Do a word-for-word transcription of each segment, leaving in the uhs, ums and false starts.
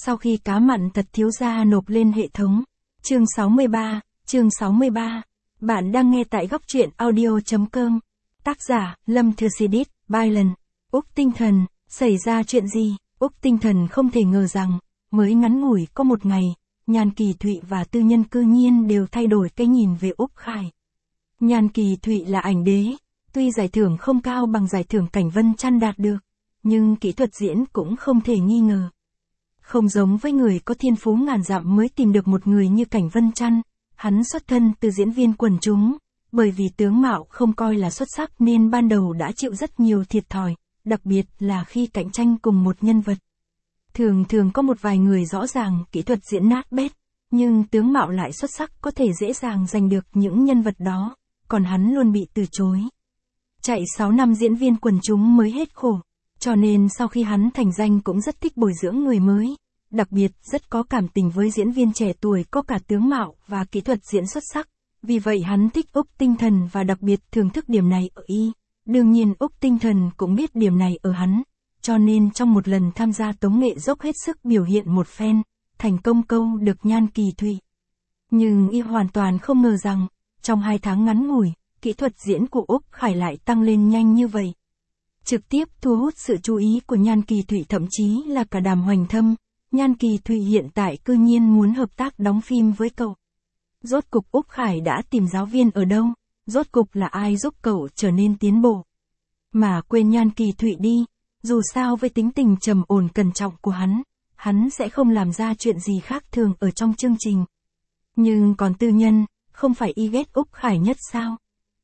Sau khi cá mặn thật thiếu gia nộp lên hệ thống. Chương sáu mươi ba, chương sáu mươi ba. Bạn đang nghe tại góc truyện audio.com. Tác giả, Lâm Thừa Sidit, Byron. Úc Tinh Thần, xảy ra chuyện gì? Úc Tinh Thần không thể ngờ rằng, mới ngắn ngủi có một ngày, Nhan Kỳ Thụy và Tư Nhân cư nhiên đều thay đổi cái nhìn về Úc Khải. Nhan Kỳ Thụy là ảnh đế, tuy giải thưởng không cao bằng giải thưởng Cảnh Vân Trăn đạt được, nhưng kỹ thuật diễn cũng không thể nghi ngờ. Không giống với người có thiên phú ngàn dặm mới tìm được một người như Cảnh Vân Trăn, hắn xuất thân từ diễn viên quần chúng, bởi vì tướng mạo không coi là xuất sắc nên ban đầu đã chịu rất nhiều thiệt thòi, đặc biệt là khi cạnh tranh cùng một nhân vật. Thường thường có một vài người rõ ràng kỹ thuật diễn nát bét, nhưng tướng mạo lại xuất sắc có thể dễ dàng giành được những nhân vật đó, còn hắn luôn bị từ chối. Chạy sáu năm diễn viên quần chúng mới hết khổ, cho nên sau khi hắn thành danh cũng rất thích bồi dưỡng người mới, đặc biệt rất có cảm tình với diễn viên trẻ tuổi có cả tướng mạo và kỹ thuật diễn xuất sắc, vì vậy hắn thích Úc Tinh Thần và đặc biệt thưởng thức điểm này ở y. Đương nhiên Úc Tinh Thần cũng biết điểm này ở hắn, cho nên trong một lần tham gia tống nghệ dốc hết sức biểu hiện một phen, thành công câu được Nhan Kỳ Thụy. Nhưng y hoàn toàn không ngờ rằng, trong hai tháng ngắn ngủi, kỹ thuật diễn của Úc Khải lại tăng lên nhanh như vậy. Trực tiếp thu hút sự chú ý của Nhan Kỳ Thụy, thậm chí là cả Đàm Hoành Thâm. Nhan Kỳ Thụy hiện tại cư nhiên muốn hợp tác đóng phim với cậu. Rốt cục Úc Khải đã tìm giáo viên ở đâu? Rốt cục là ai giúp cậu trở nên tiến bộ? Mà quên Nhan Kỳ Thụy đi, dù sao với tính tình trầm ổn cẩn trọng của hắn, hắn sẽ không làm ra chuyện gì khác thường ở trong chương trình. Nhưng còn Tư Nhân, không phải y ghét Úc Khải nhất sao?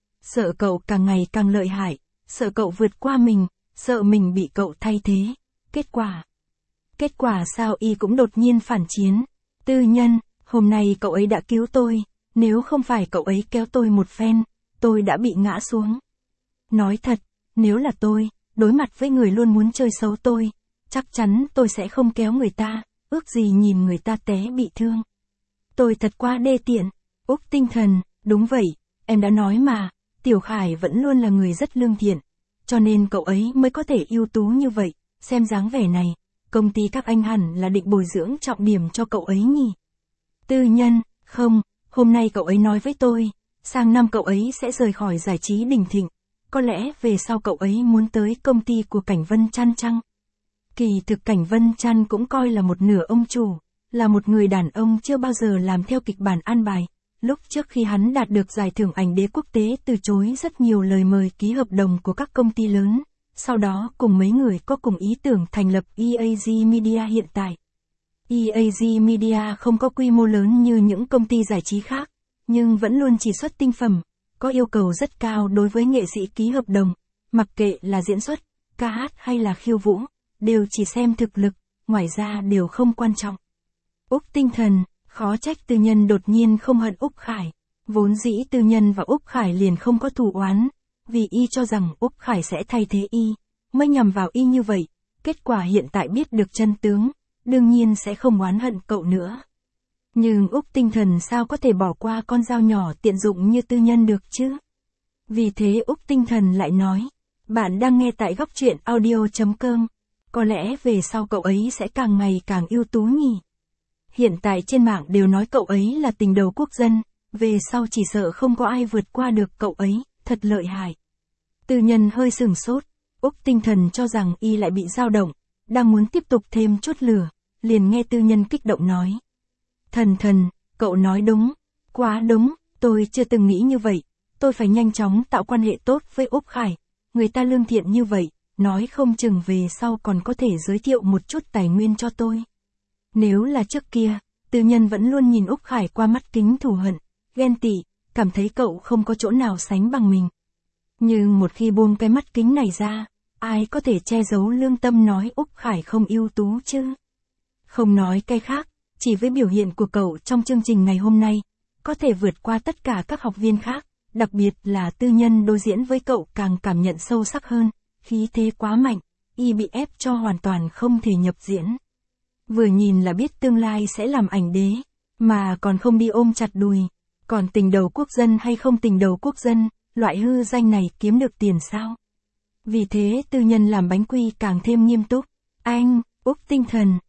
Sợ cậu càng ngày càng lợi hại, sợ cậu vượt qua mình, sợ mình bị cậu thay thế. Kết quả? Kết quả sao y cũng đột nhiên phản chiến. Tư Nhân, hôm nay cậu ấy đã cứu tôi, nếu không phải cậu ấy kéo tôi một phen, tôi đã bị ngã xuống. Nói thật, nếu là tôi, đối mặt với người luôn muốn chơi xấu tôi, chắc chắn tôi sẽ không kéo người ta, ước gì nhìn người ta té bị thương. Tôi thật quá đê tiện. Úc Tinh Thần, đúng vậy, em đã nói mà, Tiểu Khải vẫn luôn là người rất lương thiện, cho nên cậu ấy mới có thể ưu tú như vậy, xem dáng vẻ này, công ty các anh hẳn là định bồi dưỡng trọng điểm cho cậu ấy nhỉ. Tư Nhân, không, hôm nay cậu ấy nói với tôi, sang năm cậu ấy sẽ rời khỏi giải trí đỉnh thịnh, có lẽ về sau cậu ấy muốn tới công ty của Cảnh Vân Trăn chăng? Kỳ thực Cảnh Vân Trăn cũng coi là một nửa ông chủ, là một người đàn ông chưa bao giờ làm theo kịch bản an bài. Lúc trước khi hắn đạt được giải thưởng ảnh đế quốc tế từ chối rất nhiều lời mời ký hợp đồng của các công ty lớn, sau đó cùng mấy người có cùng ý tưởng thành lập e a giê Media hiện tại. e a giê Media không có quy mô lớn như những công ty giải trí khác, nhưng vẫn luôn chỉ xuất tinh phẩm, có yêu cầu rất cao đối với nghệ sĩ ký hợp đồng, mặc kệ là diễn xuất, ca hát hay là khiêu vũ, đều chỉ xem thực lực, ngoài ra đều không quan trọng. Úc Tinh Thần, khó trách Tư Nhân đột nhiên không hận Úc Khải, vốn dĩ Tư Nhân và Úc Khải liền không có thù oán, vì y cho rằng Úc Khải sẽ thay thế y, mới nhằm vào y như vậy, kết quả hiện tại biết được chân tướng, đương nhiên sẽ không oán hận cậu nữa. Nhưng Úc Tinh Thần sao có thể bỏ qua con dao nhỏ tiện dụng như Tư Nhân được chứ? Vì thế Úc Tinh Thần lại nói, bạn đang nghe tại góc truyện audio.com, có lẽ về sau cậu ấy sẽ càng ngày càng ưu tú nhỉ. Hiện tại trên mạng đều nói cậu ấy là tình đầu quốc dân, về sau chỉ sợ không có ai vượt qua được cậu ấy, thật lợi hại. Tư Nhân hơi sừng sốt, Úc Tinh Thần cho rằng y lại bị dao động, đang muốn tiếp tục thêm chút lửa, liền nghe Tư Nhân kích động nói. Thần Thần, cậu nói đúng, quá đúng, tôi chưa từng nghĩ như vậy, tôi phải nhanh chóng tạo quan hệ tốt với Úc Khải, người ta lương thiện như vậy, nói không chừng về sau còn có thể giới thiệu một chút tài nguyên cho tôi. Nếu là trước kia, Tư Nhân vẫn luôn nhìn Úc Khải qua mắt kính thù hận, ghen tị, cảm thấy cậu không có chỗ nào sánh bằng mình. Nhưng một khi buông cái mắt kính này ra, ai có thể che giấu lương tâm nói Úc Khải không ưu tú chứ? Không nói cái khác, chỉ với biểu hiện của cậu trong chương trình ngày hôm nay, có thể vượt qua tất cả các học viên khác, đặc biệt là Tư Nhân đối diễn với cậu càng cảm nhận sâu sắc hơn, khí thế quá mạnh, y bị ép cho hoàn toàn không thể nhập diễn. Vừa nhìn là biết tương lai sẽ làm ảnh đế, mà còn không đi ôm chặt đùi, còn tình đầu quốc dân hay không tình đầu quốc dân, loại hư danh này kiếm được tiền sao? Vì thế Tư Nhân làm bánh quy càng thêm nghiêm túc. Anh, Úc Tinh Thần,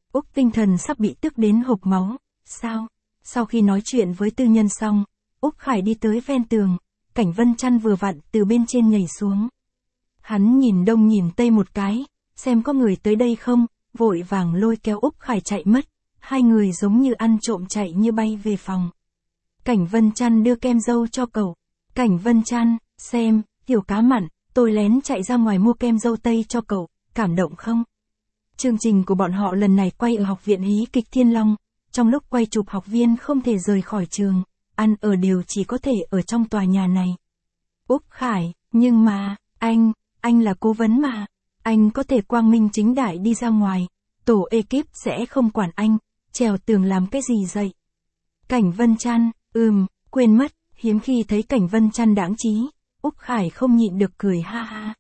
Úc tinh thần sắp bị tức đến hộc máu. Sao? Sau khi nói chuyện với tư nhân xong, Úc Khải đi tới ven tường, Cảnh Vân Chăn vừa vặn từ bên trên nhảy xuống. Hắn nhìn đông nhìn tây một cái, xem có người tới đây không, vội vàng lôi kéo Úc Khải chạy mất, hai người giống như ăn trộm chạy như bay về phòng. Cảnh Vân Chăn đưa kem dâu cho cậu. Cảnh Vân Chăn, xem, tiểu cá mặn, tôi lén chạy ra ngoài mua kem dâu tây cho cậu, cảm động không? Chương trình của bọn họ lần này quay ở Học viện Hí kịch Thiên Long, trong lúc quay chụp học viên không thể rời khỏi trường, ăn ở đều chỉ có thể ở trong tòa nhà này. Úc Khải, nhưng mà, anh, anh là cố vấn mà, anh có thể quang minh chính đại đi ra ngoài, tổ ekip sẽ không quản anh, trèo tường làm cái gì vậy? Cảnh Vân Chăn, ừm, quên mất, hiếm khi thấy Cảnh Vân Chăn đáng trí, Úc Khải không nhịn được cười ha ha.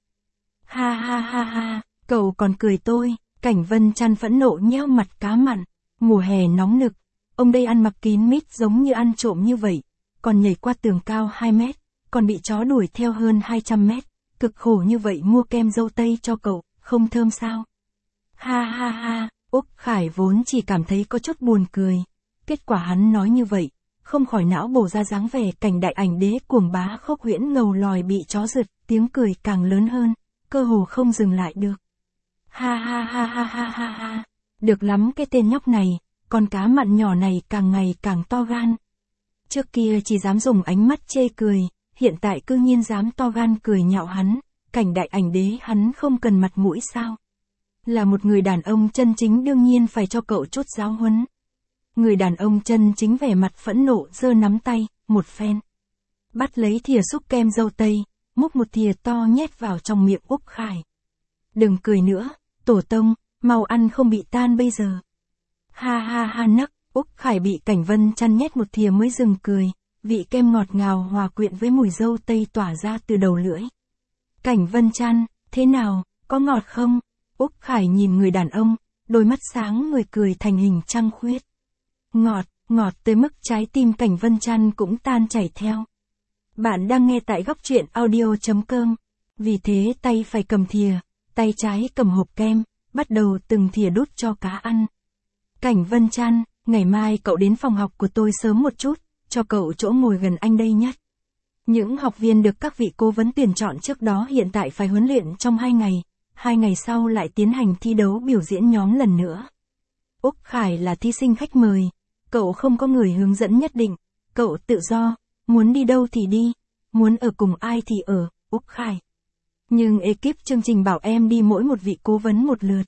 Ha ha ha ha, cậu còn cười tôi, Cảnh Vân Chăn phẫn nộ nheo mặt cá mặn, mùa hè nóng nực, ông đây ăn mặc kín mít giống như ăn trộm như vậy, còn nhảy qua tường cao hai mét, còn bị chó đuổi theo hơn hai trăm mét, cực khổ như vậy mua kem dâu tây cho cậu, không thơm sao? Ha ha ha, Úc Khải vốn chỉ cảm thấy có chút buồn cười, kết quả hắn nói như vậy, không khỏi não bổ ra dáng vẻ Cảnh đại ảnh đế cuồng bá khốc huyễn ngầu lòi bị chó rượt, tiếng cười càng lớn hơn, cơ hồ không dừng lại được. Ha ha ha ha ha ha ha, được lắm cái tên nhóc này, con cá mặn nhỏ này càng ngày càng to gan. Trước kia chỉ dám dùng ánh mắt chê cười, hiện tại cư nhiên dám to gan cười nhạo hắn, Cảnh đại ảnh đế hắn không cần mặt mũi sao? Là một người đàn ông chân chính đương nhiên phải cho cậu chút giáo huấn. Người đàn ông chân chính vẻ mặt phẫn nộ giơ nắm tay, một phen. Bắt lấy thìa xúc kem dâu tây, múc một thìa to nhét vào trong miệng Úc Khải. Đừng cười nữa, tổ tông, mau ăn không bị tan bây giờ. Ha ha ha nấc, Úc Khải bị Cảnh Vân Chăn nhét một thìa mới dừng cười, vị kem ngọt ngào hòa quyện với mùi dâu tây tỏa ra từ đầu lưỡi. Cảnh Vân Chăn, thế nào, có ngọt không? Úc Khải nhìn người đàn ông, đôi mắt sáng người cười thành hình trăng khuyết. Ngọt, ngọt tới mức trái tim Cảnh Vân Chăn cũng tan chảy theo. Bạn đang nghe tại góc truyện audio chấm com. Vì thế tay phải cầm thìa, tay trái cầm hộp kem, bắt đầu từng thìa đút cho cá ăn. Cảnh Vân Chăn, ngày mai cậu đến phòng học của tôi sớm một chút, cho cậu chỗ ngồi gần anh đây nhất. Những học viên được các vị cố vấn tuyển chọn trước đó hiện tại phải huấn luyện trong hai ngày, hai ngày sau lại tiến hành thi đấu biểu diễn nhóm lần nữa. Úc Khải là thí sinh khách mời, cậu không có người hướng dẫn nhất định, cậu tự do, muốn đi đâu thì đi, muốn ở cùng ai thì ở, Úc Khải. Nhưng ekip chương trình bảo em đi mỗi một vị cố vấn một lượt.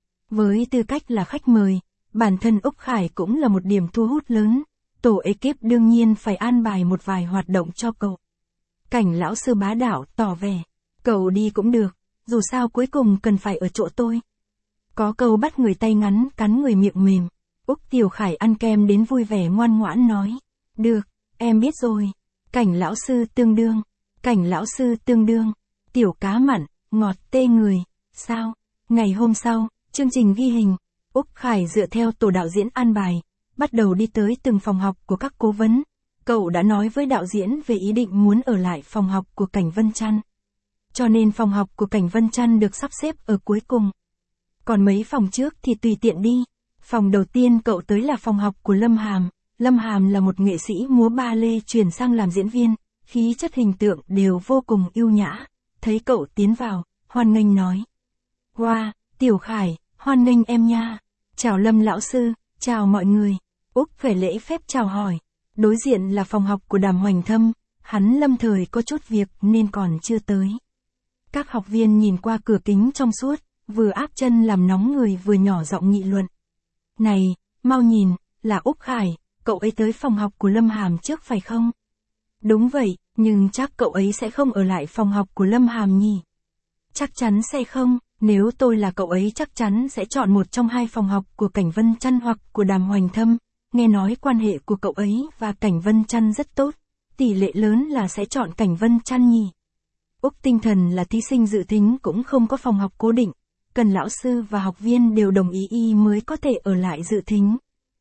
Với tư cách là khách mời, bản thân Úc Khải cũng là một điểm thu hút lớn, tổ ekip đương nhiên phải an bài một vài hoạt động cho cậu. Cảnh lão sư bá đạo tỏ vẻ, cậu đi cũng được, dù sao cuối cùng cần phải ở chỗ tôi. Có câu bắt người tay ngắn cắn người miệng mềm, Úc Tiểu Khải ăn kem đến vui vẻ ngoan ngoãn nói, được, em biết rồi. Cảnh lão sư tương đương, cảnh lão sư tương đương, tiểu cá mặn, ngọt tê người, sao? Ngày hôm sau, chương trình ghi hình, Úc Khải dựa theo tổ đạo diễn an bài, bắt đầu đi tới từng phòng học của các cố vấn. Cậu đã nói với đạo diễn về ý định muốn ở lại phòng học của Cảnh Vân Chăn. Cho nên phòng học của Cảnh Vân Chăn được sắp xếp ở cuối cùng. Còn mấy phòng trước thì tùy tiện đi. Phòng đầu tiên cậu tới là phòng học của Lâm Hàm. Lâm Hàm là một nghệ sĩ múa ba lê chuyển sang làm diễn viên, khí chất hình tượng đều vô cùng ưu nhã. Thấy cậu tiến vào, hoan nghênh nói. Wow, Tiểu Khải, hoan nghênh em nha. Chào Lâm lão sư, chào mọi người. Úc phải lễ phép chào hỏi. Đối diện là phòng học của Đàm Hoành Thâm, hắn lâm thời có chút việc nên còn chưa tới. Các học viên nhìn qua cửa kính trong suốt, vừa áp chân làm nóng người vừa nhỏ giọng nghị luận. Này, mau nhìn, là Úc Khải, cậu ấy tới phòng học của Lâm Hàm trước phải không? Đúng vậy, nhưng chắc cậu ấy sẽ không ở lại phòng học của Lâm Hàm nhỉ? Chắc chắn sẽ không, nếu tôi là cậu ấy chắc chắn sẽ chọn một trong hai phòng học của Cảnh Vân Chăn hoặc của Đàm Hoành Thâm. Nghe nói quan hệ của cậu ấy và Cảnh Vân Chăn rất tốt, tỷ lệ lớn là sẽ chọn Cảnh Vân Chăn nhỉ. Úc tinh thần là thí sinh dự thính cũng không có phòng học cố định, cần lão sư và học viên đều đồng ý y mới có thể ở lại dự thính.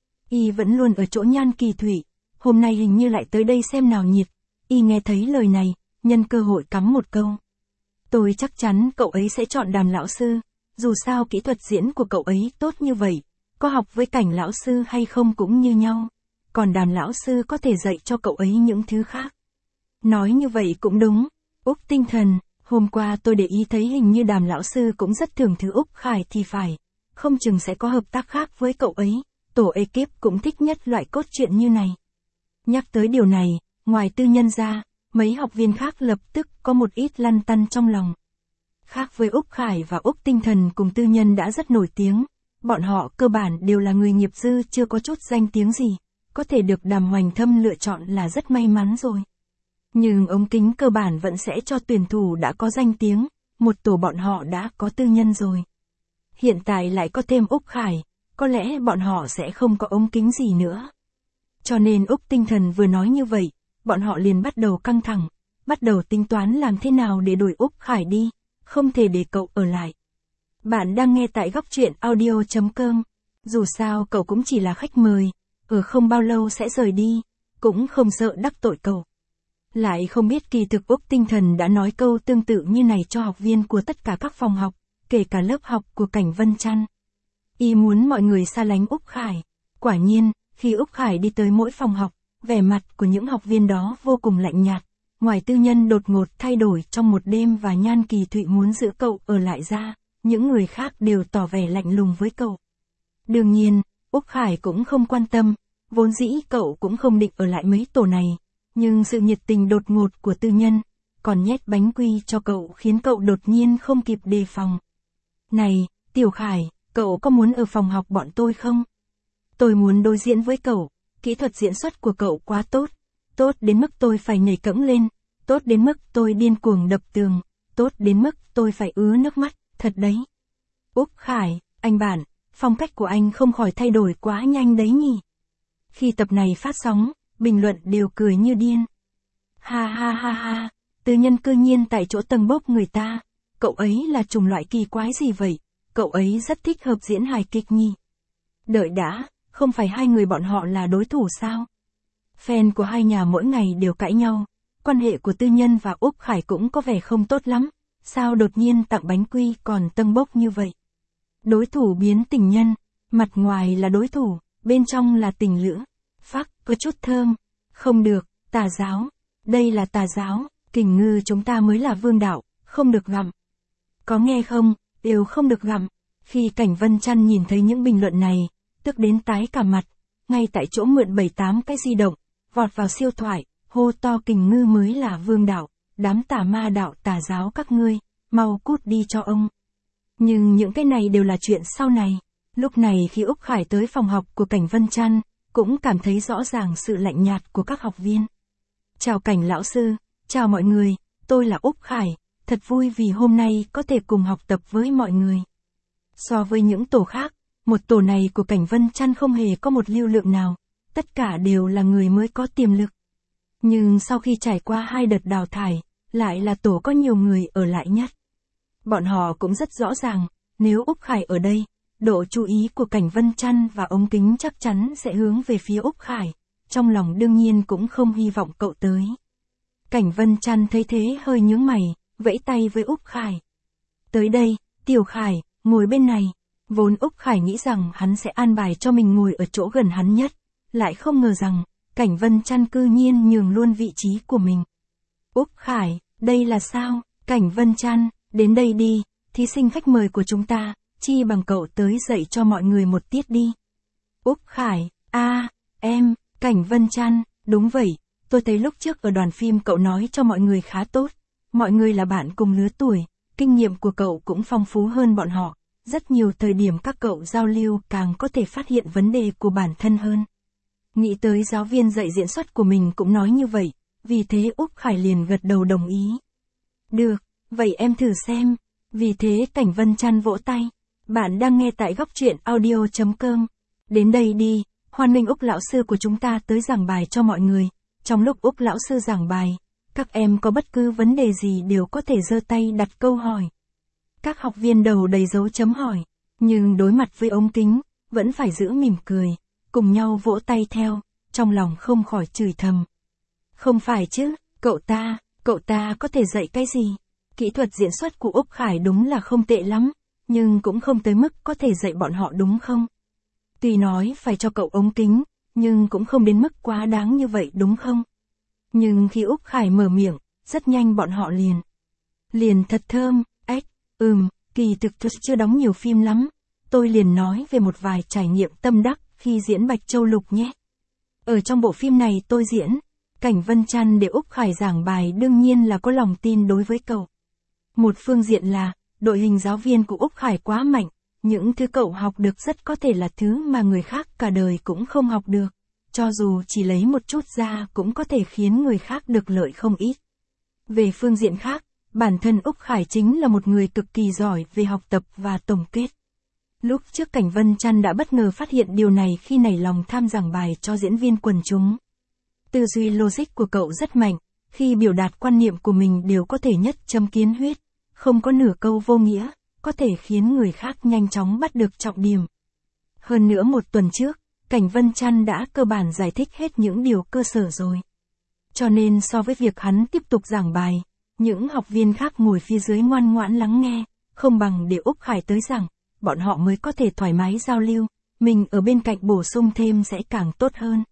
Y vẫn luôn ở chỗ Nhan Kỳ Thủy, hôm nay hình như lại tới đây xem nào nhiệt, y nghe thấy lời này, nhân cơ hội cắm một câu. Tôi chắc chắn cậu ấy sẽ chọn Đàm lão sư, dù sao kỹ thuật diễn của cậu ấy tốt như vậy, có học với Cảnh lão sư hay không cũng như nhau, còn Đàm lão sư có thể dạy cho cậu ấy những thứ khác. Nói như vậy cũng đúng, Úc tinh thần, hôm qua tôi để ý thấy hình như Đàm lão sư cũng rất thưởng thứ Úc Khải thì phải, không chừng sẽ có hợp tác khác với cậu ấy, tổ ekip cũng thích nhất loại cốt truyện như này. Nhắc tới điều này, ngoài Tư Nhân ra, mấy học viên khác lập tức có một ít lăn tăn trong lòng. Khác với Úc Khải và Úc Tinh Thần cùng Tư Nhân đã rất nổi tiếng, bọn họ cơ bản đều là người nghiệp dư chưa có chút danh tiếng gì, có thể được Đàm Hoành Thâm lựa chọn là rất may mắn rồi. Nhưng ống kính cơ bản vẫn sẽ cho tuyển thủ đã có danh tiếng, một tổ bọn họ đã có Tư Nhân rồi. Hiện tại lại có thêm Úc Khải, có lẽ bọn họ sẽ không có ống kính gì nữa. Cho nên Úc Tinh Thần vừa nói như vậy, bọn họ liền bắt đầu căng thẳng, bắt đầu tính toán làm thế nào để đuổi Úc Khải đi, không thể để cậu ở lại. Bạn đang nghe tại góc truyện audio chấm com. Dù sao cậu cũng chỉ là khách mời, ở không bao lâu sẽ rời đi, cũng không sợ đắc tội cậu. Lại không biết kỳ thực Úc Tinh Thần đã nói câu tương tự như này cho học viên của tất cả các phòng học, kể cả lớp học của Cảnh Vân Chăn. Y muốn mọi người xa lánh Úc Khải. Quả nhiên, khi Úc Khải đi tới mỗi phòng học, vẻ mặt của những học viên đó vô cùng lạnh nhạt. Ngoài Tư Nhân đột ngột thay đổi trong một đêm và Nhan Kỳ Thụy muốn giữ cậu ở lại ra, những người khác đều tỏ vẻ lạnh lùng với cậu. Đương nhiên, Úc Khải cũng không quan tâm, vốn dĩ cậu cũng không định ở lại mấy tổ này, nhưng sự nhiệt tình đột ngột của Tư Nhân, còn nhét bánh quy cho cậu khiến cậu đột nhiên không kịp đề phòng. Này, Tiểu Khải, cậu có muốn ở phòng học bọn tôi không? Tôi muốn đối diễn với cậu, kỹ thuật diễn xuất của cậu quá tốt, tốt đến mức tôi phải nhảy cẫng lên, tốt đến mức tôi điên cuồng đập tường, tốt đến mức tôi phải ứa nước mắt, thật đấy. Úc Khải, anh bạn, phong cách của anh không khỏi thay đổi quá nhanh đấy nhỉ. Khi tập này phát sóng, bình luận đều cười như điên. Ha ha ha ha, Tư Nhân cư nhiên tại chỗ tầng bốc người ta, cậu ấy là chủng loại kỳ quái gì vậy, cậu ấy rất thích hợp diễn hài kịch nhỉ. Đợi đã, không phải hai người bọn họ là đối thủ sao? Fan của hai nhà mỗi ngày đều cãi nhau, quan hệ của Tư Nhân và Úc Khải cũng có vẻ không tốt lắm, sao đột nhiên tặng bánh quy còn tâng bốc như vậy? Đối thủ biến tình nhân, mặt ngoài là đối thủ, bên trong là tình lữ. Phắc, có chút thơm. Không được, tà giáo. Đây là tà giáo, Kình Ngư chúng ta mới là vương đạo, không được gặm. Có nghe không, đều không được gặm. Khi Cảnh Vân Chăn nhìn thấy những bình luận này, tức đến tái cả mặt, ngay tại chỗ mượn bảy tám cái di động, vọt vào siêu thoại, hô to Kình Ngư mới là vương đạo, đám tà ma đạo tà giáo các ngươi, mau cút đi cho ông. Nhưng những cái này đều là chuyện sau này. Lúc này khi Úc Khải tới phòng học của Cảnh Vân Chăn, cũng cảm thấy rõ ràng sự lạnh nhạt của các học viên. Chào Cảnh lão sư, chào mọi người, tôi là Úc Khải, thật vui vì hôm nay có thể cùng học tập với mọi người. So với những tổ khác, một tổ này của Cảnh Vân Chăn không hề có một lưu lượng nào, tất cả đều là người mới có tiềm lực. Nhưng sau khi trải qua hai đợt đào thải, lại là tổ có nhiều người ở lại nhất. Bọn họ cũng rất rõ ràng, nếu Úc Khải ở đây, độ chú ý của Cảnh Vân Chăn và ống kính chắc chắn sẽ hướng về phía Úc Khải, trong lòng đương nhiên cũng không hy vọng cậu tới. Cảnh Vân Chăn thấy thế hơi nhướng mày, vẫy tay với Úc Khải. Tới đây, Tiểu Khải, ngồi bên này. Vốn Úc Khải nghĩ rằng hắn sẽ an bài cho mình ngồi ở chỗ gần hắn nhất, lại không ngờ rằng, Cảnh Vân Chăn cư nhiên nhường luôn vị trí của mình. Úc Khải, đây là sao? Cảnh Vân Chăn, đến đây đi, thí sinh khách mời của chúng ta, chi bằng cậu tới dạy cho mọi người một tiết đi. Úc Khải, a, à, em, Cảnh Vân Chăn, đúng vậy, tôi thấy lúc trước ở đoàn phim cậu nói cho mọi người khá tốt, mọi người là bạn cùng lứa tuổi, kinh nghiệm của cậu cũng phong phú hơn bọn họ, rất nhiều thời điểm các cậu giao lưu càng có thể phát hiện vấn đề của bản thân hơn. Nghĩ tới giáo viên dạy diễn xuất của mình cũng nói như vậy, vì thế Úc Khải liền gật đầu đồng ý. Được, vậy em thử xem, vì thế Cảnh Vân Chăn vỗ tay. Bạn đang nghe tại góc truyện audio chấm com. Đến đây đi, hoan nghênh Úc lão sư của chúng ta tới giảng bài cho mọi người. Trong lúc Úc lão sư giảng bài, các em có bất cứ vấn đề gì đều có thể giơ tay đặt câu hỏi. Các học viên đầu đầy dấu chấm hỏi, nhưng đối mặt với ống kính, vẫn phải giữ mỉm cười, cùng nhau vỗ tay theo, trong lòng không khỏi chửi thầm. Không phải chứ, cậu ta, cậu ta có thể dạy cái gì? Kỹ thuật diễn xuất của Úc Khải đúng là không tệ lắm, nhưng cũng không tới mức có thể dạy bọn họ đúng không? Tuy nói phải cho cậu ống kính, nhưng cũng không đến mức quá đáng như vậy đúng không? Nhưng khi Úc Khải mở miệng, rất nhanh bọn họ liền. Liền thật thơm, ếch, ừm, kỳ thực tôi chưa đóng nhiều phim lắm. Tôi liền nói về một vài trải nghiệm tâm đắc khi diễn Bạch Châu Lục nhé. Ở trong bộ phim này tôi diễn, Cảnh Vân Chăn để Úc Khải giảng bài đương nhiên là có lòng tin đối với cậu. Một phương diện là, đội hình giáo viên của Úc Khải quá mạnh, những thứ cậu học được rất có thể là thứ mà người khác cả đời cũng không học được. Cho dù chỉ lấy một chút ra cũng có thể khiến người khác được lợi không ít. Về phương diện khác, bản thân Úc Khải chính là một người cực kỳ giỏi về học tập và tổng kết. Lúc trước Cảnh Vân Chăn đã bất ngờ phát hiện điều này khi nảy lòng tham giảng bài cho diễn viên quần chúng. Tư duy logic của cậu rất mạnh, khi biểu đạt quan niệm của mình đều có thể nhất châm kiến huyết, không có nửa câu vô nghĩa, có thể khiến người khác nhanh chóng bắt được trọng điểm. Hơn nữa một tuần trước, Cảnh Vân Chăn đã cơ bản giải thích hết những điều cơ sở rồi. Cho nên so với việc hắn tiếp tục giảng bài, những học viên khác ngồi phía dưới ngoan ngoãn lắng nghe, không bằng để Úc Khải tới giảng, bọn họ mới có thể thoải mái giao lưu, mình ở bên cạnh bổ sung thêm sẽ càng tốt hơn.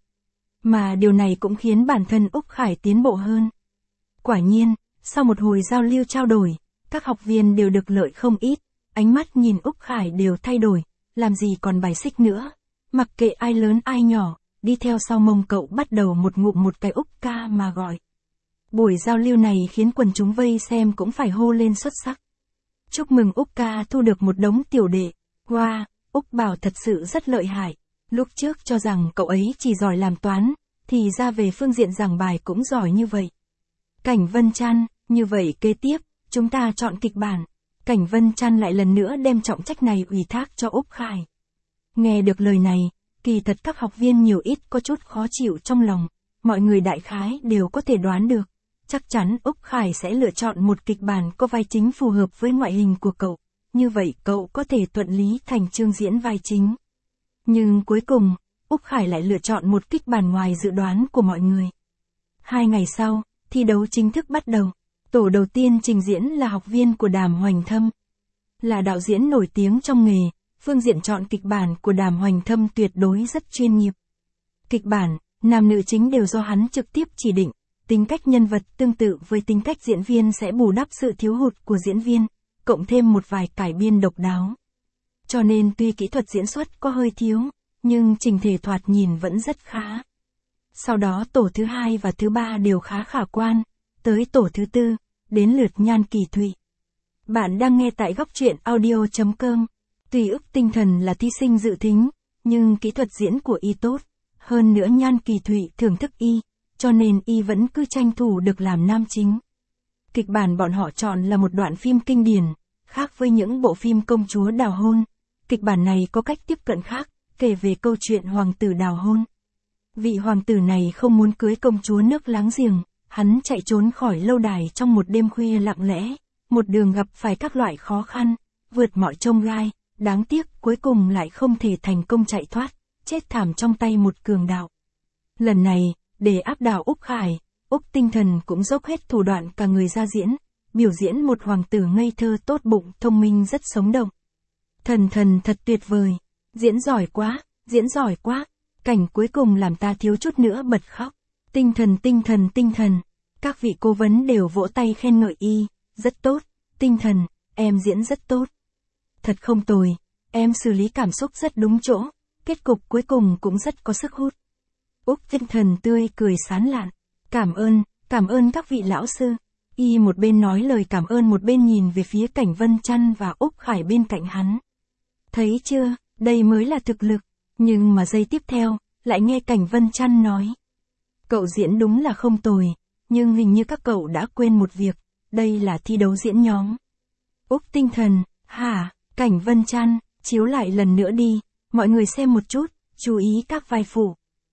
Mà điều này cũng khiến bản thân Úc Khải tiến bộ hơn. Quả nhiên, sau một hồi giao lưu trao đổi, các học viên đều được lợi không ít, ánh mắt nhìn Úc Khải đều thay đổi, làm gì còn bài xích nữa. Mặc kệ ai lớn ai nhỏ, đi theo sau mông cậu bắt đầu một ngụm một cái Úc ca mà gọi. Buổi giao lưu này khiến quần chúng vây xem cũng phải hô lên xuất sắc. Chúc mừng Úc ca thu được một đống tiểu đệ. Wow, Úc Bảo thật sự rất lợi hại. Lúc trước cho rằng cậu ấy chỉ giỏi làm toán, thì ra về phương diện giảng bài cũng giỏi như vậy. Cảnh Vân Chăn, như vậy kế tiếp, chúng ta chọn kịch bản. Cảnh Vân Chăn lại lần nữa đem trọng trách này ủy thác cho Úc Khải. Nghe được lời này, kỳ thật các học viên nhiều ít có chút khó chịu trong lòng, mọi người đại khái đều có thể đoán được. Chắc chắn Úc Khải sẽ lựa chọn một kịch bản có vai chính phù hợp với ngoại hình của cậu, như vậy cậu có thể thuận lý thành chương diễn vai chính. Nhưng cuối cùng, Úc Khải lại lựa chọn một kịch bản ngoài dự đoán của mọi người. Hai ngày sau, thi đấu chính thức bắt đầu. Tổ đầu tiên trình diễn là học viên của Đàm Hoành Thâm. Là đạo diễn nổi tiếng trong nghề, phương diện chọn kịch bản của Đàm Hoành Thâm tuyệt đối rất chuyên nghiệp. Kịch bản, nam nữ chính đều do hắn trực tiếp chỉ định, tính cách nhân vật tương tự với tính cách diễn viên sẽ bù đắp sự thiếu hụt của diễn viên, cộng thêm một vài cải biên độc đáo. Cho nên tuy kỹ thuật diễn xuất có hơi thiếu, nhưng trình thể thoạt nhìn vẫn rất khá. Sau đó tổ thứ hai và thứ ba đều khá khả quan, tới tổ thứ tư, đến lượt Nhan Kỳ Thụy. Bạn đang nghe tại góc truyện audio chấm com. Tuy ức tinh thần là thí sinh dự thính, nhưng kỹ thuật diễn của y tốt, hơn nữa Nhan Kỳ Thụy thưởng thức y, cho nên y vẫn cứ tranh thủ được làm nam chính. Kịch bản bọn họ chọn là một đoạn phim kinh điển, khác với những bộ phim công chúa đào hôn. Kịch bản này có cách tiếp cận khác, kể về câu chuyện hoàng tử đào hôn. Vị hoàng tử này không muốn cưới công chúa nước láng giềng, hắn chạy trốn khỏi lâu đài trong một đêm khuya lặng lẽ, một đường gặp phải các loại khó khăn, vượt mọi chông gai, đáng tiếc cuối cùng lại không thể thành công chạy thoát, chết thảm trong tay một cường đạo. Lần này, để áp đảo Úc Khải, Úc Tinh Thần cũng dốc hết thủ đoạn cả người ra diễn, biểu diễn một hoàng tử ngây thơ tốt bụng thông minh rất sống động. Thần thần thật tuyệt vời, diễn giỏi quá, diễn giỏi quá, cảnh cuối cùng làm ta thiếu chút nữa bật khóc. Tinh thần tinh thần tinh thần, các vị cố vấn đều vỗ tay khen ngợi y, rất tốt, Tinh Thần, em diễn rất tốt. Thật không tồi, em xử lý cảm xúc rất đúng chỗ, kết cục cuối cùng cũng rất có sức hút. Úc Tinh Thần tươi cười sán lạn, cảm ơn, cảm ơn các vị lão sư. Y một bên nói lời cảm ơn một bên nhìn về phía Cảnh Vân Chăn và Úc Khải bên cạnh hắn. Thấy chưa, đây mới là thực lực, nhưng mà giây tiếp theo, lại nghe Cảnh Vân Chăn nói. Cậu diễn đúng là không tồi, nhưng hình như các cậu đã quên một việc, đây là thi đấu diễn nhóm. Úc Tinh Thần, hả, Cảnh Vân Chăn, chiếu lại lần nữa đi, mọi người xem một chút, chú ý các vai phụ.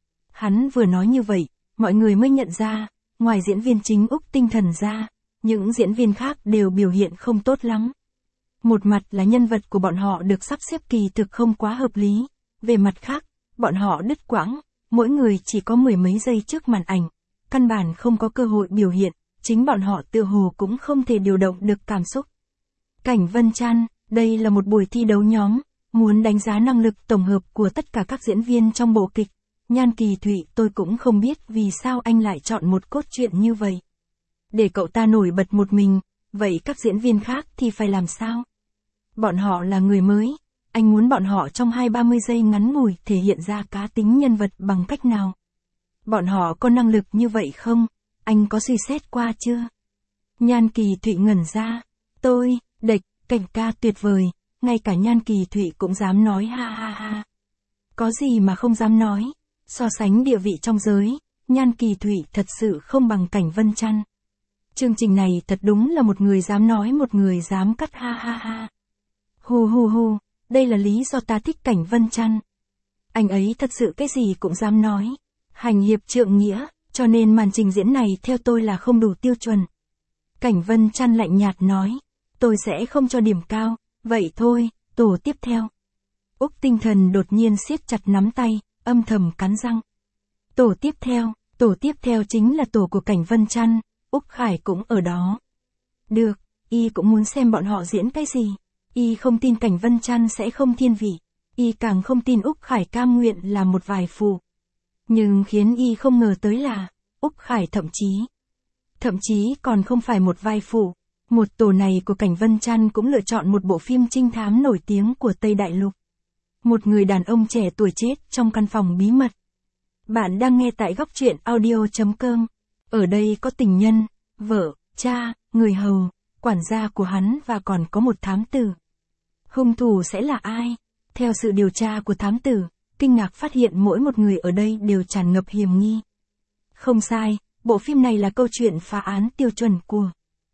Hắn vừa nói như vậy, mọi người mới nhận ra, ngoài diễn viên chính Úc Tinh Thần ra, những diễn viên khác đều biểu hiện không tốt lắm. Một mặt là nhân vật của bọn họ được sắp xếp kỳ thực không quá hợp lý, về mặt khác, bọn họ đứt quãng, mỗi người chỉ có mười mấy giây trước màn ảnh, căn bản không có cơ hội biểu hiện, chính bọn họ tựa hồ cũng không thể điều động được cảm xúc. Cảnh Vân Chăn, đây là một buổi thi đấu nhóm, muốn đánh giá năng lực tổng hợp của tất cả các diễn viên trong bộ kịch. Nhan Kỳ Thụy, tôi cũng không biết vì sao anh lại chọn một cốt truyện như vậy. Để cậu ta nổi bật một mình, vậy các diễn viên khác thì phải làm sao? Bọn họ là người mới, anh muốn bọn họ trong hai ba mươi giây ngắn ngủi thể hiện ra cá tính nhân vật bằng cách nào? Bọn họ có năng lực như vậy không? Anh có suy xét qua chưa? Nhan Kỳ Thụy ngẩn ra. Tôi, đệch, cảnh ca tuyệt vời, ngay cả Nhan Kỳ Thụy cũng dám nói ha ha ha. Có gì mà không dám nói, so sánh địa vị trong giới, Nhan Kỳ Thụy thật sự không bằng Cảnh Vân Chăn. Chương trình này thật đúng là một người dám nói một người dám cắt ha ha ha. Hu hu hu, đây là lý do ta thích Cảnh Vân Chăn. Anh ấy thật sự cái gì cũng dám nói. Hành hiệp trượng nghĩa, cho nên màn trình diễn này theo tôi là không đủ tiêu chuẩn. Cảnh Vân Chăn lạnh nhạt nói, tôi sẽ không cho điểm cao, vậy thôi, tổ tiếp theo. Úc Tinh Thần đột nhiên siết chặt nắm tay, âm thầm cắn răng. Tổ tiếp theo, tổ tiếp theo chính là tổ của Cảnh Vân Chăn, Úc Khải cũng ở đó. Được, y cũng muốn xem bọn họ diễn cái gì. Y không tin Cảnh Vân Chăn sẽ không thiên vị, y càng không tin Úc Khải cam nguyện làm một vài phụ. Nhưng khiến y không ngờ tới là, Úc Khải thậm chí, thậm chí còn không phải một vai phụ. Một tổ này của Cảnh Vân Chăn cũng lựa chọn một bộ phim trinh thám nổi tiếng của Tây Đại Lục. Một người đàn ông trẻ tuổi chết trong căn phòng bí mật. Bạn đang nghe tại góc truyện audio chấm com. Ở đây có tình nhân, vợ, cha, người hầu, quản gia của hắn và còn có một thám tử. Hung thủ sẽ là ai? Theo sự điều tra của thám tử, kinh ngạc phát hiện mỗi một người ở đây đều tràn ngập hiểm nghi. Không sai, bộ phim này là câu chuyện phá án tiêu chuẩn của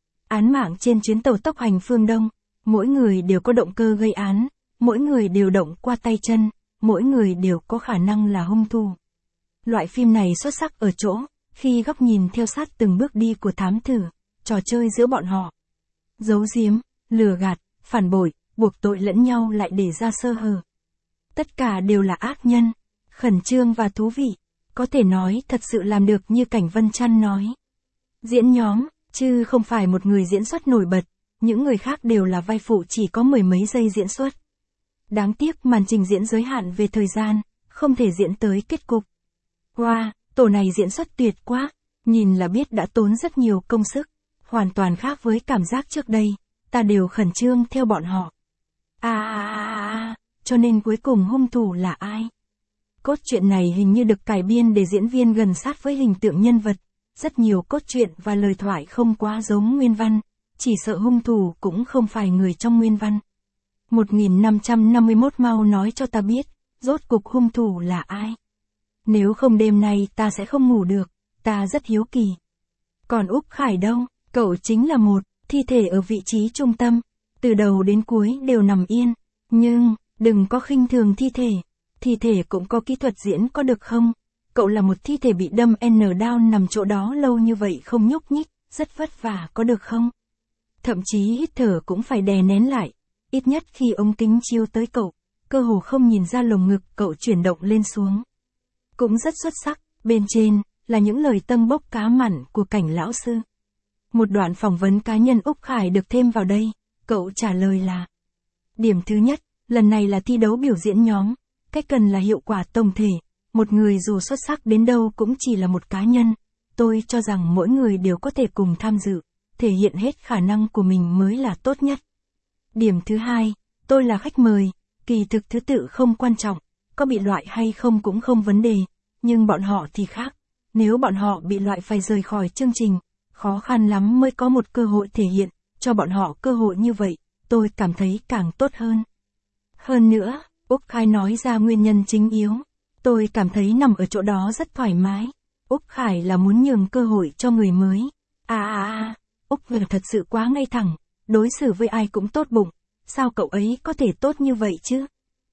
án mạng trên chuyến tàu tốc hành phương Đông. Mỗi người đều có động cơ gây án, mỗi người đều động qua tay chân, mỗi người đều có khả năng là hung thủ. Loại phim này xuất sắc ở chỗ, khi góc nhìn theo sát từng bước đi của thám tử, trò chơi giữa bọn họ. Giấu giếm, lừa gạt, phản bội, buộc tội lẫn nhau lại để ra sơ hở. Tất cả đều là ác nhân, khẩn trương và thú vị, có thể nói thật sự làm được như Cảnh Vân Chăn nói. Diễn nhóm, chứ không phải một người diễn xuất nổi bật, những người khác đều là vai phụ chỉ có mười mấy giây diễn xuất. Đáng tiếc màn trình diễn giới hạn về thời gian, không thể diễn tới kết cục. Wow, tổ này diễn xuất tuyệt quá, nhìn là biết đã tốn rất nhiều công sức, hoàn toàn khác với cảm giác trước đây, ta đều khẩn trương theo bọn họ. À à à à, cho nên cuối cùng hung thủ là ai? Cốt truyện này hình như được cải biên để diễn viên gần sát với hình tượng nhân vật, rất nhiều cốt truyện và lời thoại không quá giống nguyên văn, chỉ sợ hung thủ cũng không phải người trong nguyên văn. một nghìn năm trăm năm mươi mốt mau nói cho ta biết, rốt cuộc hung thủ là ai? Nếu không đêm nay ta sẽ không ngủ được, ta rất hiếu kỳ. Còn Úc Khải đâu? Cậu chính là một thi thể ở vị trí trung tâm, từ đầu đến cuối đều nằm yên. Nhưng, đừng có khinh thường thi thể. Thi thể cũng có kỹ thuật diễn có được không? Cậu là một thi thể bị đâm N-down nằm chỗ đó lâu như vậy không nhúc nhích, rất vất vả có được không? Thậm chí hít thở cũng phải đè nén lại. Ít nhất khi ống kính chiếu tới cậu, cơ hồ không nhìn ra lồng ngực cậu chuyển động lên xuống. Cũng rất xuất sắc, bên trên, là những lời tâng bốc cá mặn của Cảnh lão sư. Một đoạn phỏng vấn cá nhân Úc Khải được thêm vào đây, cậu trả lời là: điểm thứ nhất, lần này là thi đấu biểu diễn nhóm, cách cần là hiệu quả tổng thể, một người dù xuất sắc đến đâu cũng chỉ là một cá nhân, tôi cho rằng mỗi người đều có thể cùng tham dự, thể hiện hết khả năng của mình mới là tốt nhất. Điểm thứ hai, tôi là khách mời, kỳ thực thứ tự không quan trọng, có bị loại hay không cũng không vấn đề, nhưng bọn họ thì khác, nếu bọn họ bị loại phải rời khỏi chương trình, khó khăn lắm mới có một cơ hội thể hiện, cho bọn họ cơ hội như vậy, tôi cảm thấy càng tốt hơn. Hơn nữa, Úc Khải nói ra nguyên nhân chính yếu, tôi cảm thấy nằm ở chỗ đó rất thoải mái. Úc Khải là muốn nhường cơ hội cho người mới. À à à, Úc vừa thật sự quá ngay thẳng, đối xử với ai cũng tốt bụng, sao cậu ấy có thể tốt như vậy chứ?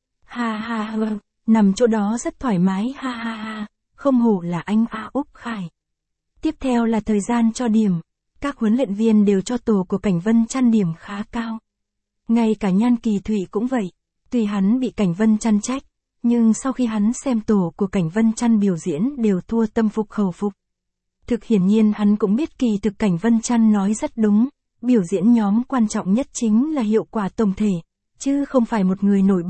Ha ha ha, nằm chỗ đó rất thoải mái ha ha ha, không hổ là anh A Úc Khải. Tiếp theo là thời gian cho điểm, các huấn luyện viên đều cho tổ của Cảnh Vân Chăn điểm khá cao. Ngay cả Nhan Kỳ Thụy cũng vậy, tuy hắn bị Cảnh Vân Chăn trách, nhưng sau khi hắn xem tổ của Cảnh Vân Chăn biểu diễn đều thua tâm phục khẩu phục. Thực hiển nhiên hắn cũng biết kỳ thực Cảnh Vân Chăn nói rất đúng, biểu diễn nhóm quan trọng nhất chính là hiệu quả tổng thể, chứ không phải một người nổi bật,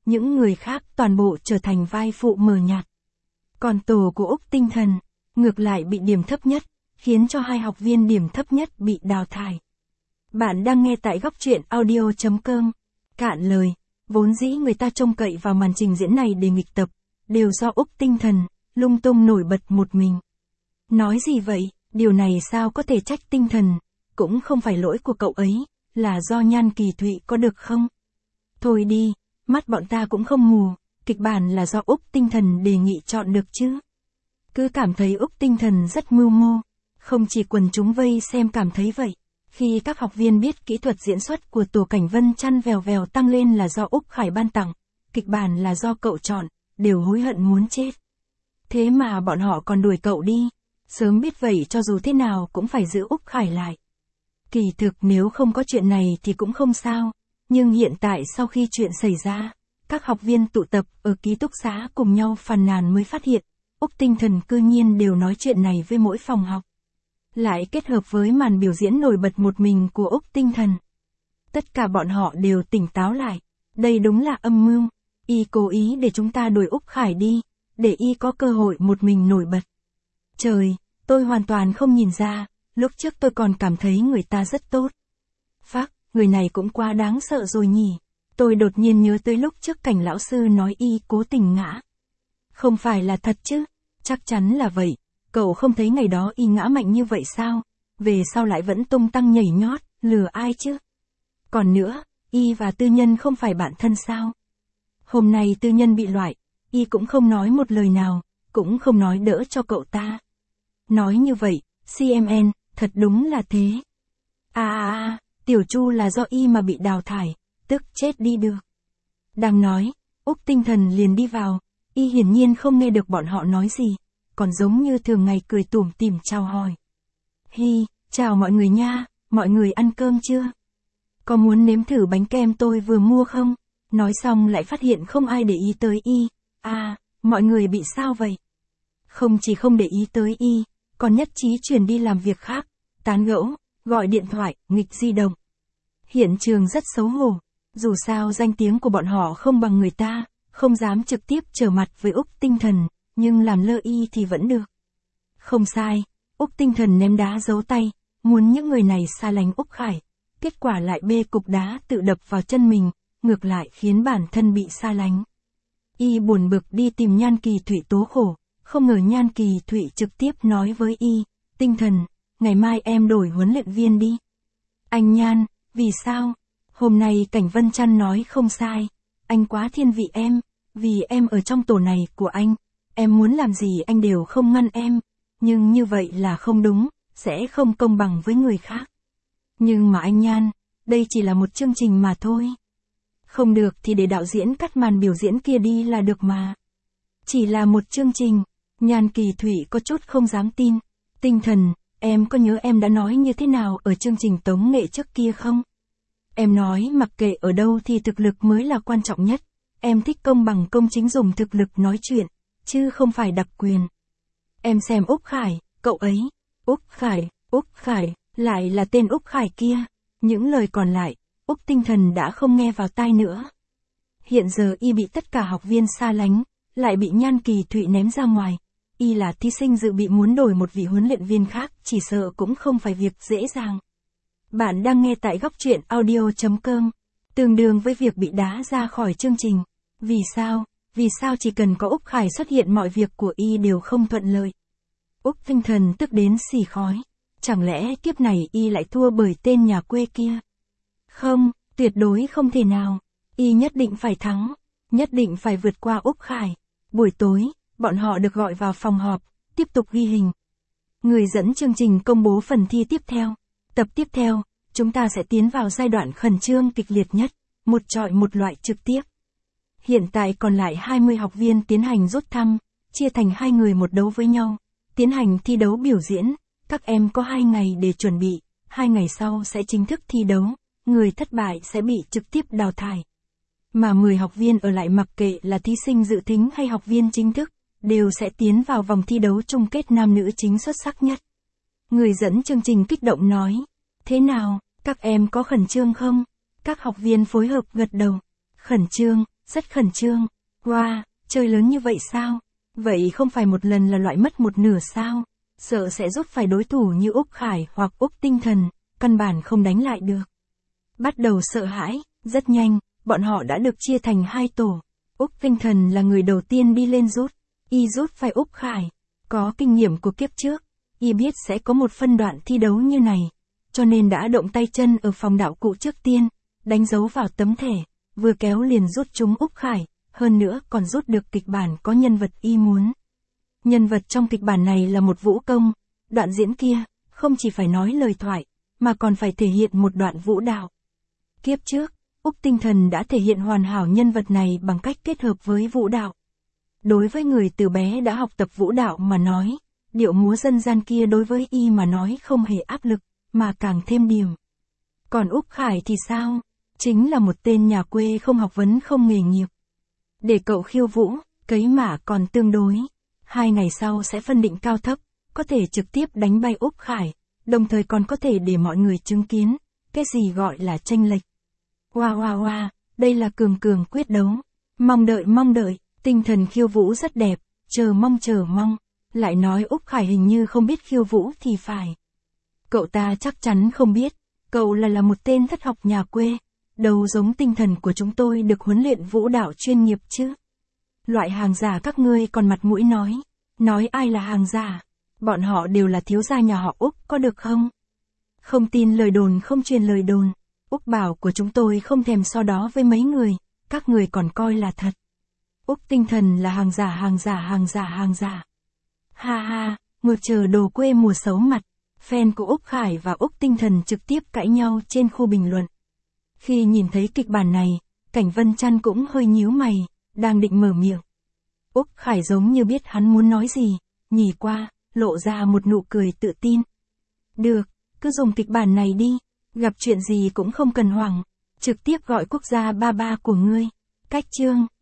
những người khác toàn bộ trở thành vai phụ mờ nhạt. Còn tổ của Úc Tinh Thần, ngược lại bị điểm thấp nhất, khiến cho hai học viên điểm thấp nhất bị đào thải. Bạn đang nghe tại góc truyện audio chấm com. Cạn lời, vốn dĩ người ta trông cậy vào màn trình diễn này để nghịch tập, đều do Úc Tinh Thần, lung tung nổi bật một mình. Nói gì vậy, điều này sao có thể trách Tinh Thần, cũng không phải lỗi của cậu ấy, là do Nhan Kỳ Thụy có được không? Thôi đi, mắt bọn ta cũng không mù, kịch bản là do Úc Tinh Thần đề nghị chọn được chứ. Cứ cảm thấy Úc Tinh Thần rất mưu mô, không chỉ quần chúng vây xem cảm thấy vậy. Khi các học viên biết kỹ thuật diễn xuất của tổ Cảnh Vân chăn vèo vèo tăng lên là do Úc Khải ban tặng, kịch bản là do cậu chọn, đều hối hận muốn chết. Thế mà bọn họ còn đuổi cậu đi, sớm biết vậy cho dù thế nào cũng phải giữ Úc Khải lại. Kỳ thực nếu không có chuyện này thì cũng không sao, nhưng hiện tại sau khi chuyện xảy ra, các học viên tụ tập ở ký túc xá cùng nhau phàn nàn mới phát hiện, Úc Tinh Thần cư nhiên đều nói chuyện này với mỗi phòng học. Lại kết hợp với màn biểu diễn nổi bật một mình của Úc Tinh Thần. Tất cả bọn họ đều tỉnh táo lại, đây đúng là âm mưu, y cố ý để chúng ta đuổi Úc Khải đi, để y có cơ hội một mình nổi bật. Trời, tôi hoàn toàn không nhìn ra, lúc trước tôi còn cảm thấy người ta rất tốt. Phác, người này cũng quá đáng sợ rồi nhỉ. Tôi đột nhiên nhớ tới lúc trước Cảnh lão sư nói y cố tình ngã. Không phải là thật chứ? Chắc chắn là vậy. Cậu không thấy ngày đó y ngã mạnh như vậy sao? Về sau lại vẫn tung tăng nhảy nhót, lừa ai chứ? Còn nữa, y và Tư Nhân không phải bạn thân sao? Hôm nay Tư Nhân bị loại, y cũng không nói một lời nào, cũng không nói đỡ cho cậu ta. Nói như vậy, xê em en, thật đúng là thế. À à à, Tiểu Chu là do y mà bị đào thải, tức chết đi được. Đang nói, Úc Tinh Thần liền đi vào, y hiển nhiên không nghe được bọn họ nói gì, còn giống như thường ngày cười tủm tỉm chào hỏi. Hi, chào mọi người nha, mọi người ăn cơm chưa? Có muốn nếm thử bánh kem tôi vừa mua không? Nói xong lại phát hiện không ai để ý tới y. À, mọi người bị sao vậy? Không chỉ không để ý tới y, còn nhất trí chuyển đi làm việc khác, tán gẫu, gọi điện thoại, nghịch di động. Hiện trường rất xấu hổ, dù sao danh tiếng của bọn họ không bằng người ta, không dám trực tiếp trở mặt với Úc Tinh Thần, nhưng làm lơ y thì vẫn được. Không sai, Úc Tinh Thần ném đá giấu tay, muốn những người này xa lánh Úc Khải, kết quả lại bê cục đá tự đập vào chân mình, ngược lại khiến bản thân bị xa lánh. Y buồn bực đi tìm Nhan Kỳ Thụy tố khổ, không ngờ Nhan Kỳ Thụy trực tiếp nói với y, Tinh Thần, ngày mai em đổi huấn luyện viên đi. Anh Nhan, vì sao? Hôm nay Cảnh Vân Chăn nói không sai, anh quá thiên vị em, vì em ở trong tổ này của anh, em muốn làm gì anh đều không ngăn em, nhưng như vậy là không đúng, sẽ không công bằng với người khác. Nhưng mà anh Nhan, đây chỉ là một chương trình mà thôi. Không được thì để đạo diễn cắt màn biểu diễn kia đi là được mà. Chỉ là một chương trình, Nhan Kỳ Thụy có chút không dám tin. Tinh Thần, em có nhớ em đã nói như thế nào ở chương trình tống nghệ trước kia không? Em nói mặc kệ ở đâu thì thực lực mới là quan trọng nhất. Em thích công bằng công chính dùng thực lực nói chuyện, chứ không phải đặc quyền. Em xem Úc Khải, cậu ấy, Úc Khải, Úc Khải, lại là tên Úc Khải kia. Những lời còn lại, Úc Tinh Thần đã không nghe vào tai nữa. Hiện giờ y bị tất cả học viên xa lánh, lại bị Nhan Kỳ Thụy ném ra ngoài. Y là thí sinh dự bị muốn đổi một vị huấn luyện viên khác, chỉ sợ cũng không phải việc dễ dàng. Bạn đang nghe tại góc truyện audio chấm com, tương đương với việc bị đá ra khỏi chương trình. Vì sao? Vì sao chỉ cần có Úc Khải xuất hiện mọi việc của y đều không thuận lợi? Úc Tinh Thần tức đến xì khói. Chẳng lẽ kiếp này y lại thua bởi tên nhà quê kia? Không, tuyệt đối không thể nào. Y nhất định phải thắng, nhất định phải vượt qua Úc Khải. Buổi tối, bọn họ được gọi vào phòng họp, tiếp tục ghi hình. Người dẫn chương trình công bố phần thi tiếp theo. Tập tiếp theo, chúng ta sẽ tiến vào giai đoạn khẩn trương kịch liệt nhất, một chọi một loại trực tiếp. Hiện tại còn lại hai mươi học viên tiến hành rút thăm, chia thành hai người một đấu với nhau, tiến hành thi đấu biểu diễn. Các em có hai ngày để chuẩn bị, hai ngày sau sẽ chính thức thi đấu, người thất bại sẽ bị trực tiếp đào thải. Mà mười học viên ở lại mặc kệ là thí sinh dự tính hay học viên chính thức, đều sẽ tiến vào vòng thi đấu chung kết nam nữ chính xuất sắc nhất. Người dẫn chương trình kích động nói, thế nào, các em có khẩn trương không? Các học viên phối hợp gật đầu. Khẩn trương, rất khẩn trương. Wow, chơi lớn như vậy sao? Vậy không phải một lần là loại mất một nửa sao? Sợ sẽ rút phải đối thủ như Úc Khải hoặc Úc Tinh Thần, căn bản không đánh lại được. Bắt đầu sợ hãi, rất nhanh, bọn họ đã được chia thành hai tổ. Úc Tinh Thần là người đầu tiên đi lên rút, y rút phải Úc Khải. Có kinh nghiệm của kiếp trước, y biết sẽ có một phân đoạn thi đấu như này, cho nên đã động tay chân ở phòng đạo cụ trước tiên, đánh dấu vào tấm thẻ, vừa kéo liền rút trúng Úc Khải, hơn nữa còn rút được kịch bản có nhân vật y muốn. Nhân vật trong kịch bản này là một vũ công, đoạn diễn kia, không chỉ phải nói lời thoại, mà còn phải thể hiện một đoạn vũ đạo. Kiếp trước, Úc Tinh Thần đã thể hiện hoàn hảo nhân vật này bằng cách kết hợp với vũ đạo. Đối với người từ bé đã học tập vũ đạo mà nói, điệu múa dân gian kia đối với y mà nói không hề áp lực, mà càng thêm điểm. Còn Úc Khải thì sao? Chính là một tên nhà quê không học vấn không nghề nghiệp. Để cậu khiêu vũ, cấy mả còn tương đối. Hai ngày sau sẽ phân định cao thấp, có thể trực tiếp đánh bay Úc Khải, đồng thời còn có thể để mọi người chứng kiến, cái gì gọi là chênh lệch. Wow wow wow, đây là cường cường quyết đấu. Mong đợi mong đợi, Tinh Thần khiêu vũ rất đẹp, chờ mong chờ mong. Lại nói Úc Khải hình như không biết khiêu vũ thì phải. Cậu ta chắc chắn không biết, cậu là là một tên thất học nhà quê, đâu giống Tinh Thần của chúng tôi được huấn luyện vũ đạo chuyên nghiệp chứ. Loại hàng giả các ngươi còn mặt mũi nói, nói ai là hàng giả, bọn họ đều là thiếu gia nhà họ Úc có được không? Không tin lời đồn không truyền lời đồn, Úc bảo của chúng tôi không thèm so đó với mấy người, các người còn coi là thật. Úc Tinh Thần là hàng giả hàng giả hàng giả hàng giả. Ha ha, ngược chờ đồ quê mùa xấu mặt, fan của Úc Khải và Úc Tinh Thần trực tiếp cãi nhau trên khu bình luận. Khi nhìn thấy kịch bản này, Cảnh Vân Trăn cũng hơi nhíu mày, đang định mở miệng. Úc Khải giống như biết hắn muốn nói gì, nhì qua, lộ ra một nụ cười tự tin. Được, cứ dùng kịch bản này đi, gặp chuyện gì cũng không cần hoảng, trực tiếp gọi quốc gia ba ba của ngươi. Cách chương